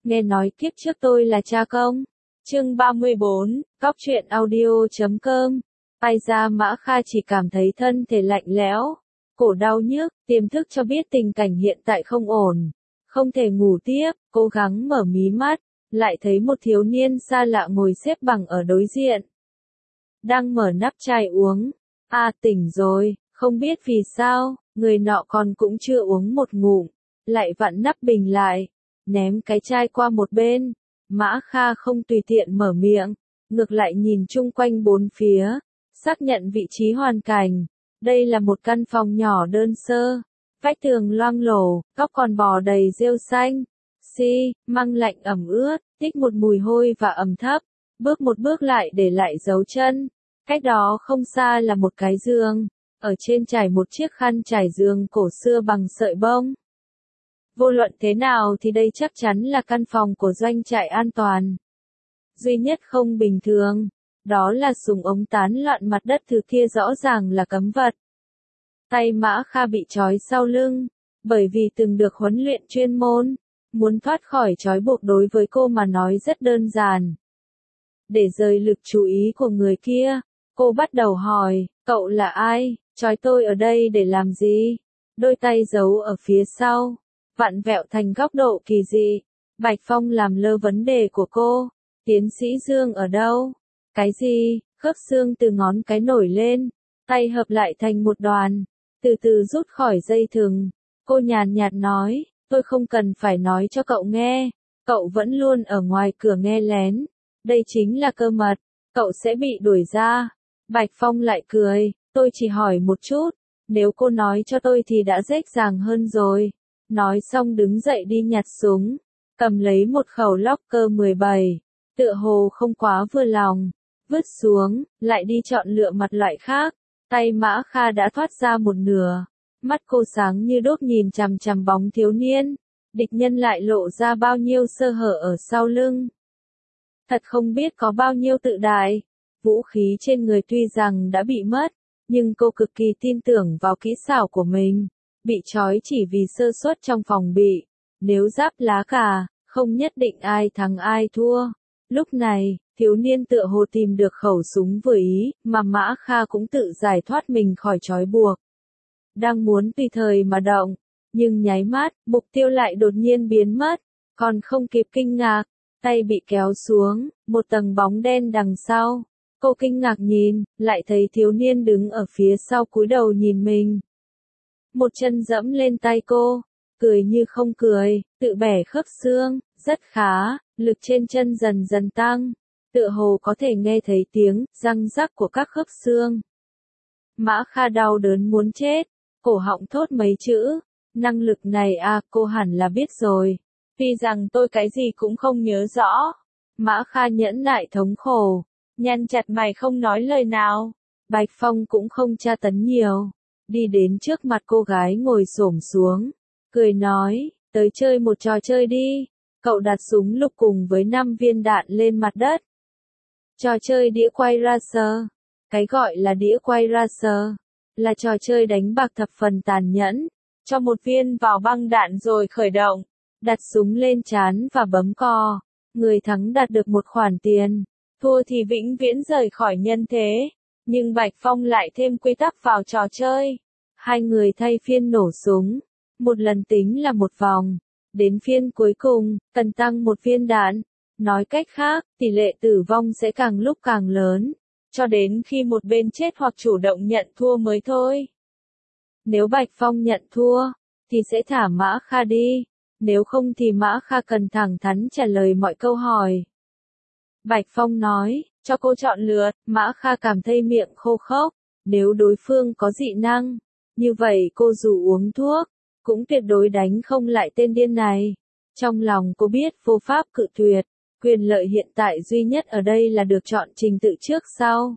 nghe nói kiếp trước tôi là cha công. Chương 34, Cóc truyện audio.com. Ai ra Mã Kha chỉ cảm thấy thân thể lạnh lẽo, cổ đau nhức, tiềm thức cho biết tình cảnh hiện tại không ổn, không thể ngủ tiếp, cố gắng mở mí mắt, lại thấy một thiếu niên xa lạ ngồi xếp bằng ở đối diện. Đang mở nắp chai uống. Tỉnh rồi, không biết vì sao, người nọ còn cũng chưa uống một ngụm, lại vặn nắp bình lại, ném cái chai qua một bên. Mã Kha không tùy tiện mở miệng, ngược lại nhìn chung quanh bốn phía, xác nhận vị trí hoàn cảnh. Đây là một căn phòng nhỏ đơn sơ, vách tường loang lổ, góc còn bò đầy rêu xanh, măng lạnh ẩm ướt, tích một mùi hôi và ẩm thấp. Bước một bước lại để lại dấu chân. Cách đó không xa là một cái giường, ở trên trải một chiếc khăn trải giường cổ xưa bằng sợi bông. Vô luận thế nào thì đây chắc chắn là căn phòng của doanh trại an toàn. Duy nhất không bình thường, đó là súng ống tán loạn mặt đất thứ kia rõ ràng là cấm vật. Tay Mã Kha bị trói sau lưng, bởi vì từng được huấn luyện chuyên môn, muốn thoát khỏi trói buộc đối với cô mà nói rất đơn giản. Để rời lực chú ý của người kia, cô bắt đầu hỏi, cậu là ai, trói tôi ở đây để làm gì? Đôi tay giấu ở phía sau, vặn vẹo thành góc độ kỳ dị. Bạch Phong làm lơ vấn đề của cô, tiến sĩ Dương ở đâu? Cái gì? Khớp xương từ ngón cái nổi lên, tay hợp lại thành một đoàn, từ từ rút khỏi dây thừng. Cô nhàn nhạt nói, tôi không cần phải nói cho cậu nghe, cậu vẫn luôn ở ngoài cửa nghe lén. Đây chính là cơ mật, cậu sẽ bị đuổi ra. Bạch Phong lại cười, tôi chỉ hỏi một chút, nếu cô nói cho tôi thì đã dễ dàng hơn rồi. Nói xong đứng dậy đi nhặt súng, cầm lấy một khẩu Locker 17, tựa hồ không quá vừa lòng, vứt xuống, lại đi chọn lựa mặt loại khác. Tay Mã Kha đã thoát ra một nửa, mắt cô sáng như đốt nhìn chằm chằm bóng thiếu niên, địch nhân lại lộ ra bao nhiêu sơ hở ở sau lưng. Thật không biết có bao nhiêu tự đại, vũ khí trên người tuy rằng đã bị mất, nhưng cô cực kỳ tin tưởng vào kỹ xảo của mình, bị trói chỉ vì sơ suất trong phòng bị, nếu giáp lá cà, không nhất định ai thắng ai thua. Lúc này, thiếu niên tựa hồ tìm được khẩu súng vừa ý, mà Mã Kha cũng tự giải thoát mình khỏi trói buộc. Đang muốn tùy thời mà động, nhưng nháy mắt, mục tiêu lại đột nhiên biến mất, còn không kịp kinh ngạc. Tay bị kéo xuống, một tầng bóng đen đằng sau. Cô kinh ngạc nhìn, lại thấy thiếu niên đứng ở phía sau cúi đầu nhìn mình. Một chân dẫm lên tay cô, cười như không cười, tự bẻ khớp xương, rất khá, lực trên chân dần dần tăng, tựa hồ có thể nghe thấy tiếng răng rắc của các khớp xương. Mã Kha đau đớn muốn chết, cổ họng thốt mấy chữ, năng lực này cô hẳn là biết rồi. Tuy rằng tôi cái gì cũng không nhớ rõ. Mã Kha nhẫn nại thống khổ, nhăn chặt mày không nói lời nào. Bạch Phong cũng không tra tấn nhiều, đi đến trước mặt cô gái ngồi xổm xuống, cười nói, tới chơi một trò chơi đi. Cậu đặt súng lục cùng với 5 viên đạn lên mặt đất. Trò chơi đĩa quay racer. Cái gọi là đĩa quay racer là trò chơi đánh bạc thập phần tàn nhẫn, cho một viên vào băng đạn rồi khởi động. Đặt súng lên trán và bấm cò, người thắng đạt được một khoản tiền, thua thì vĩnh viễn rời khỏi nhân thế. Nhưng Bạch Phong lại thêm quy tắc vào trò chơi. Hai người thay phiên nổ súng, một lần tính là một vòng, đến phiên cuối cùng, cần tăng một viên đạn. Nói cách khác, tỷ lệ tử vong sẽ càng lúc càng lớn, cho đến khi một bên chết hoặc chủ động nhận thua mới thôi. Nếu Bạch Phong nhận thua, thì sẽ thả Mã Kha đi. Nếu không thì Mã Kha cần thẳng thắn trả lời mọi câu hỏi. Bạch Phong nói, cho cô chọn lựa. Mã Kha cảm thấy miệng khô khốc. Nếu đối phương có dị năng, như vậy cô dù uống thuốc, cũng tuyệt đối đánh không lại tên điên này. Trong lòng cô biết vô pháp cự tuyệt, quyền lợi hiện tại duy nhất ở đây là được chọn trình tự trước sau.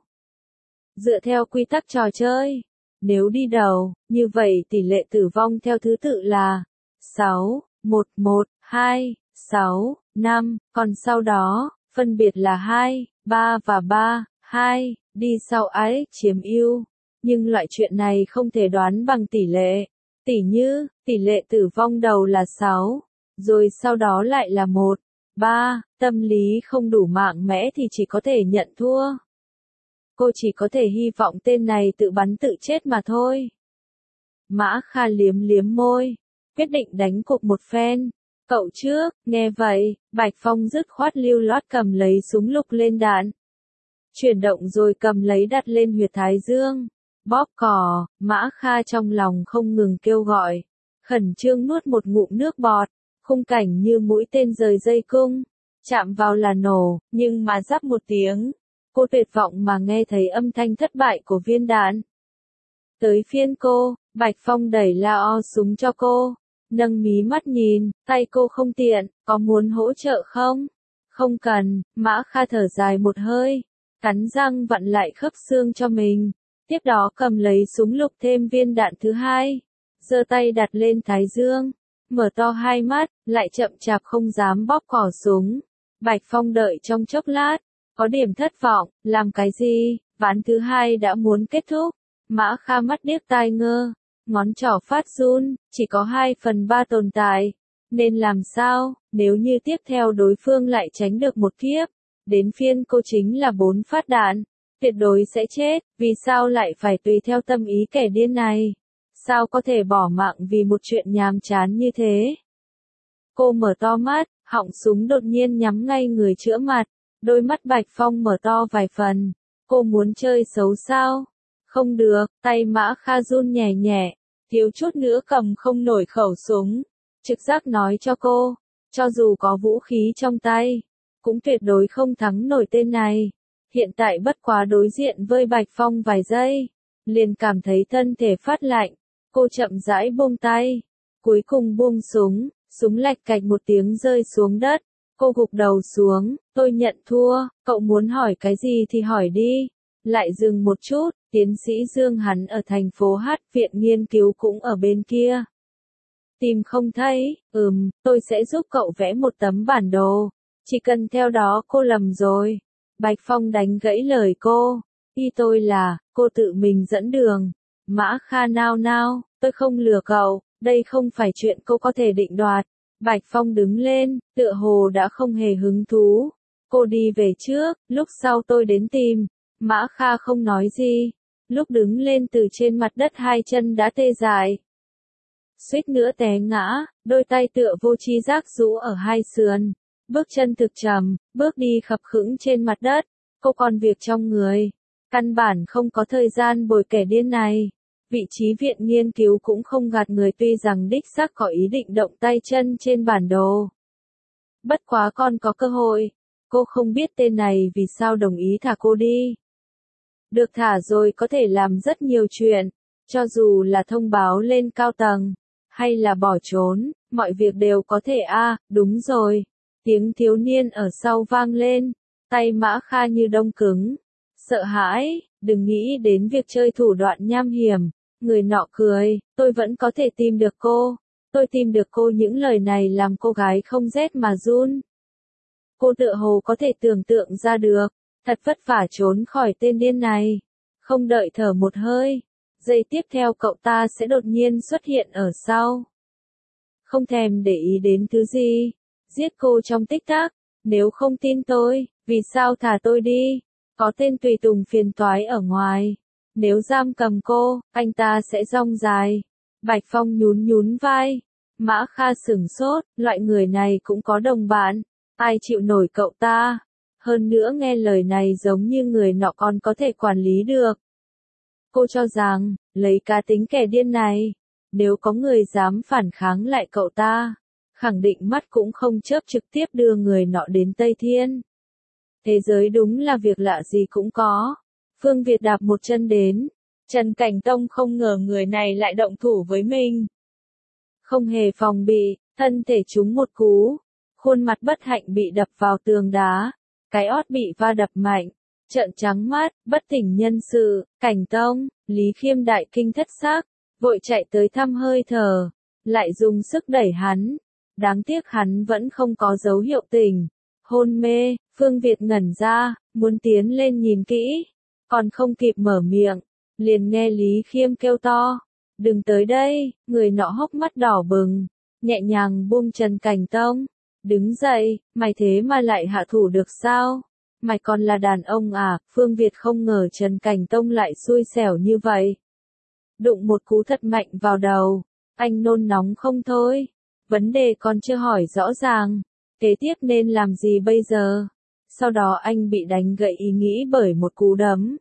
Dựa theo quy tắc trò chơi, nếu đi đầu, như vậy tỷ lệ tử vong theo thứ tự là 6, 1, 1, 2, 6, 5, còn sau đó, phân biệt là 2, 3 và 3, 2, đi sau ái chiếm ưu. Nhưng loại chuyện này không thể đoán bằng tỷ lệ. Tỉ như, tỷ lệ tử vong đầu là 6, rồi sau đó lại là 1, 3. Tâm lý không đủ mạnh mẽ thì chỉ có thể nhận thua. Cô chỉ có thể hy vọng tên này tự bắn tự chết mà thôi. Mã Kha liếm liếm môi, quyết định đánh cuộc một phen. Cậu trước, nghe vậy, Bạch Phong dứt khoát lưu loát cầm lấy súng lục lên đạn. Chuyển động rồi cầm lấy đặt lên huyệt thái dương. Bóp cò, Mã Kha trong lòng không ngừng kêu gọi. Khẩn trương nuốt một ngụm nước bọt, khung cảnh như mũi tên rời dây cung. Chạm vào là nổ, nhưng mà rắc một tiếng. Cô tuyệt vọng mà nghe thấy âm thanh thất bại của viên đạn. Tới phiên cô, Bạch Phong đẩy lao súng cho cô. Nâng mí mắt nhìn, tay cô không tiện, có muốn hỗ trợ không? Không cần, Mã Kha thở dài một hơi, cắn răng vặn lại khớp xương cho mình. Tiếp đó cầm lấy súng lục thêm viên đạn thứ hai, giơ tay đặt lên thái dương, mở to hai mắt, lại chậm chạp không dám bóp cò súng. Bạch Phong đợi trong chốc lát, có điểm thất vọng, làm cái gì, ván thứ hai đã muốn kết thúc. Mã Kha mắt điếc tai ngơ, ngón trỏ phát run, chỉ có 2/3 tồn tại. Nên làm sao, nếu như tiếp theo đối phương lại tránh được một kiếp, đến phiên cô chính là 4 phát đạn, tuyệt đối sẽ chết, vì sao lại phải tùy theo tâm ý kẻ điên này? Sao có thể bỏ mạng vì một chuyện nhàm chán như thế? Cô mở to mắt, họng súng đột nhiên nhắm ngay người chữa mặt, đôi mắt Bạch Phong mở to vài phần. Cô muốn chơi xấu sao? Không được, tay Mã Kha run nhẹ nhẹ, thiếu chút nữa cầm không nổi khẩu súng. Trực giác nói cho cô, cho dù có vũ khí trong tay, cũng tuyệt đối không thắng nổi tên này. Hiện tại bất quá đối diện với Bạch Phong vài giây, liền cảm thấy thân thể phát lạnh. Cô chậm rãi buông tay, cuối cùng buông súng, súng lạch cạch một tiếng rơi xuống đất. Cô gục đầu xuống, tôi nhận thua, cậu muốn hỏi cái gì thì hỏi đi. Lại dừng một chút, tiến sĩ Dương hắn ở thành phố Hát viện nghiên cứu cũng ở bên kia. Tìm không thấy, tôi sẽ giúp cậu vẽ một tấm bản đồ. Chỉ cần theo đó cô lầm rồi. Bạch Phong đánh gãy lời cô. Ý tôi là, cô tự mình dẫn đường. Mã Kha nao nao, tôi không lừa cậu, đây không phải chuyện cô có thể định đoạt. Bạch Phong đứng lên, tựa hồ đã không hề hứng thú. Cô đi về trước, lúc sau tôi đến tìm. Mã Kha không nói gì. Lúc đứng lên từ trên mặt đất hai chân đã tê dại. Suýt nữa té ngã, đôi tay tựa vô tri giác rũ ở hai sườn. Bước chân thực trầm, bước đi khập khững trên mặt đất. Cô còn việc trong người. Căn bản không có thời gian bồi kẻ điên này. Vị trí viện nghiên cứu cũng không gạt người tuy rằng đích xác có ý định động tay chân trên bản đồ. Bất quá còn có cơ hội. Cô không biết tên này vì sao đồng ý thả cô đi. Được thả rồi có thể làm rất nhiều chuyện. Cho dù là thông báo lên cao tầng, hay là bỏ trốn, mọi việc đều có thể đúng rồi. Tiếng thiếu niên ở sau vang lên, tay Mã Kha như đông cứng. Sợ hãi, đừng nghĩ đến việc chơi thủ đoạn nham hiểm. Người nọ cười, tôi vẫn có thể tìm được cô. Tôi tìm được cô, những lời này làm cô gái không rét mà run. Cô tựa hồ có thể tưởng tượng ra được, thật vất vả trốn khỏi tên điên này. Không đợi thở một hơi, giây tiếp theo cậu ta sẽ đột nhiên xuất hiện ở sau. Không thèm để ý đến thứ gì, giết cô trong tích tắc. Nếu không tin tôi, vì sao thả tôi đi? Có tên tùy tùng phiền toái ở ngoài. Nếu giam cầm cô, anh ta sẽ rong dài. Bạch Phong nhún nhún vai. Mã Kha sửng sốt, loại người này cũng có đồng bạn. Ai chịu nổi cậu ta? Hơn nữa nghe lời này giống như người nọ còn có thể quản lý được. Cô cho rằng, lấy cá tính kẻ điên này, nếu có người dám phản kháng lại cậu ta, khẳng định mắt cũng không chớp trực tiếp đưa người nọ đến Tây Thiên. Thế giới đúng là việc lạ gì cũng có. Phương Việt đạp một chân đến. Trần Cảnh Tông không ngờ người này lại động thủ với mình. Không hề phòng bị, thân thể trúng một cú. Khuôn mặt bất hạnh bị đập vào tường đá. Cái ót bị va đập mạnh. Trợn trắng mắt, bất tỉnh nhân sự. Cảnh Tông, Lý Khiêm đại kinh thất xác. Vội chạy tới thăm hơi thở. Lại dùng sức đẩy hắn. Đáng tiếc hắn vẫn không có dấu hiệu tỉnh. Hôn mê, Phương Việt ngẩn ra, muốn tiến lên nhìn kỹ. Còn không kịp mở miệng, liền nghe Lý Khiêm kêu to. Đừng tới đây, người nọ hốc mắt đỏ bừng, nhẹ nhàng buông Trần Cảnh Tông. Đứng dậy, mày thế mà lại hạ thủ được sao? Mày còn là đàn ông à? Phương Việt không ngờ Trần Cảnh Tông lại xui xẻo như vậy. Đụng một cú thật mạnh vào đầu, anh nôn nóng không thôi. Vấn đề còn chưa hỏi rõ ràng, kế tiếp nên làm gì bây giờ? Sau đó anh bị đánh gãy ý nghĩ bởi một cú đấm.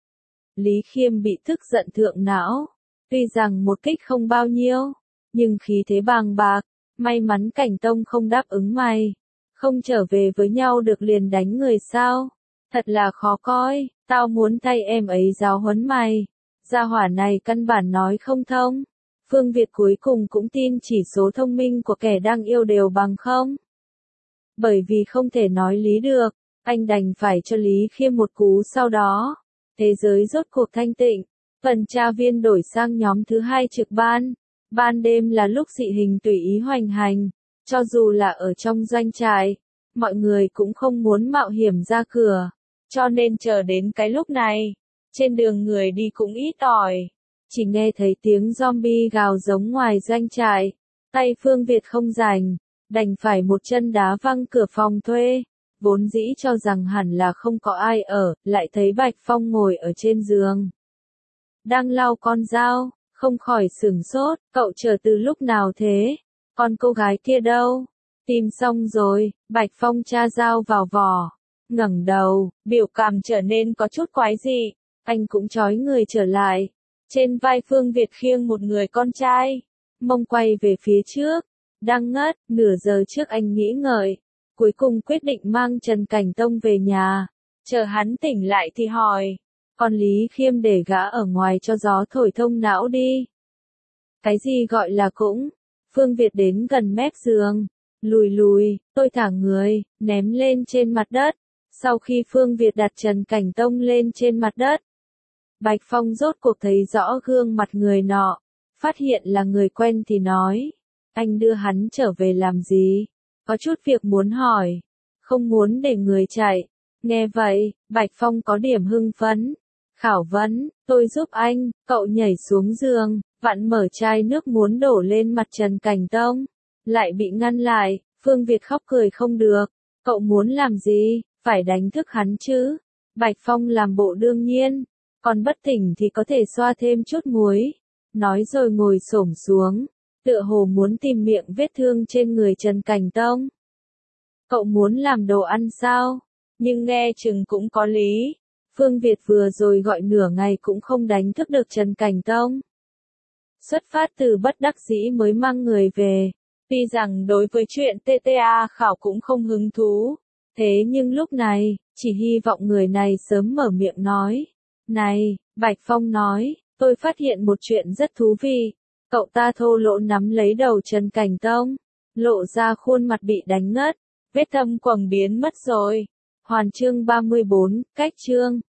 Lý Khiêm bị tức giận thượng não, tuy rằng một kích không bao nhiêu, nhưng khí thế bàng bạc, may mắn Cảnh Tông không đáp ứng mày. Không trở về với nhau được liền đánh người sao? Thật là khó coi, tao muốn thay em ấy giáo huấn mày. Gia hỏa này căn bản nói không thông. Phương Việt cuối cùng cũng tin chỉ số thông minh của kẻ đang yêu đều bằng không. Bởi vì không thể nói lý được, anh đành phải cho Lý Khiêm một cú sau đó. Thế giới rốt cuộc thanh tịnh, phần tra viên đổi sang nhóm thứ 2 trực ban. Ban đêm là lúc dị hình tùy ý hoành hành, cho dù là ở trong doanh trại, mọi người cũng không muốn mạo hiểm ra cửa, cho nên chờ đến cái lúc này, trên đường người đi cũng ít ỏi, chỉ nghe thấy tiếng zombie gào giống ngoài doanh trại, tay Phương Việt không rảnh, đành phải một chân đá văng cửa phòng thuê, vốn dĩ cho rằng hẳn là không có ai ở, lại thấy Bạch Phong ngồi ở trên giường, đang lau con dao. Không khỏi sửng sốt, cậu chờ từ lúc nào thế? Con cô gái kia đâu? Tìm xong rồi, Bạch Phong tra dao vào vỏ, ngẩng đầu, biểu cảm trở nên có chút quái dị, anh cũng chói người trở lại. Trên vai Phương Việt khiêng một người con trai, mông quay về phía trước, đang ngất, nửa giờ trước anh nghĩ ngợi, cuối cùng quyết định mang Trần Cảnh Tông về nhà, chờ hắn tỉnh lại thì hỏi. Còn Lý Khiêm để gã ở ngoài cho gió thổi thông não đi. Cái gì gọi là cũng? Phương Việt đến gần mép giường, lùi, tôi thả người, ném lên trên mặt đất. Sau khi Phương Việt đặt Trần Cảnh Tông lên trên mặt đất, Bạch Phong rốt cuộc thấy rõ gương mặt người nọ, phát hiện là người quen thì nói, anh đưa hắn trở về làm gì? Có chút việc muốn hỏi, không muốn để người chạy. Nghe vậy, Bạch Phong có điểm hưng phấn. Khảo vấn, tôi giúp anh, cậu nhảy xuống giường, vặn mở chai nước muốn đổ lên mặt Trần Cảnh Tông. Lại bị ngăn lại, Phương Việt khóc cười không được. Cậu muốn làm gì, phải đánh thức hắn chứ. Bạch Phong làm bộ đương nhiên, còn bất tỉnh thì có thể xoa thêm chút muối. Nói rồi ngồi xổm xuống, tựa hồ muốn tìm miệng vết thương trên người Trần Cảnh Tông. Cậu muốn làm đồ ăn sao? Nhưng nghe chừng cũng có lý. Phương Việt vừa rồi gọi nửa ngày cũng không đánh thức được Trần Cảnh Tông. Xuất phát từ bất đắc dĩ mới mang người về. Tuy rằng đối với chuyện TTA khảo cũng không hứng thú. Thế nhưng lúc này, chỉ hy vọng người này sớm mở miệng nói. Này, Bạch Phong nói, tôi phát hiện một chuyện rất thú vị. Cậu ta thô lỗ nắm lấy đầu Trần Cảnh Tông, lộ ra khuôn mặt bị đánh ngất, vết thâm quầng biến mất rồi. Hoàn chương 34, cách chương.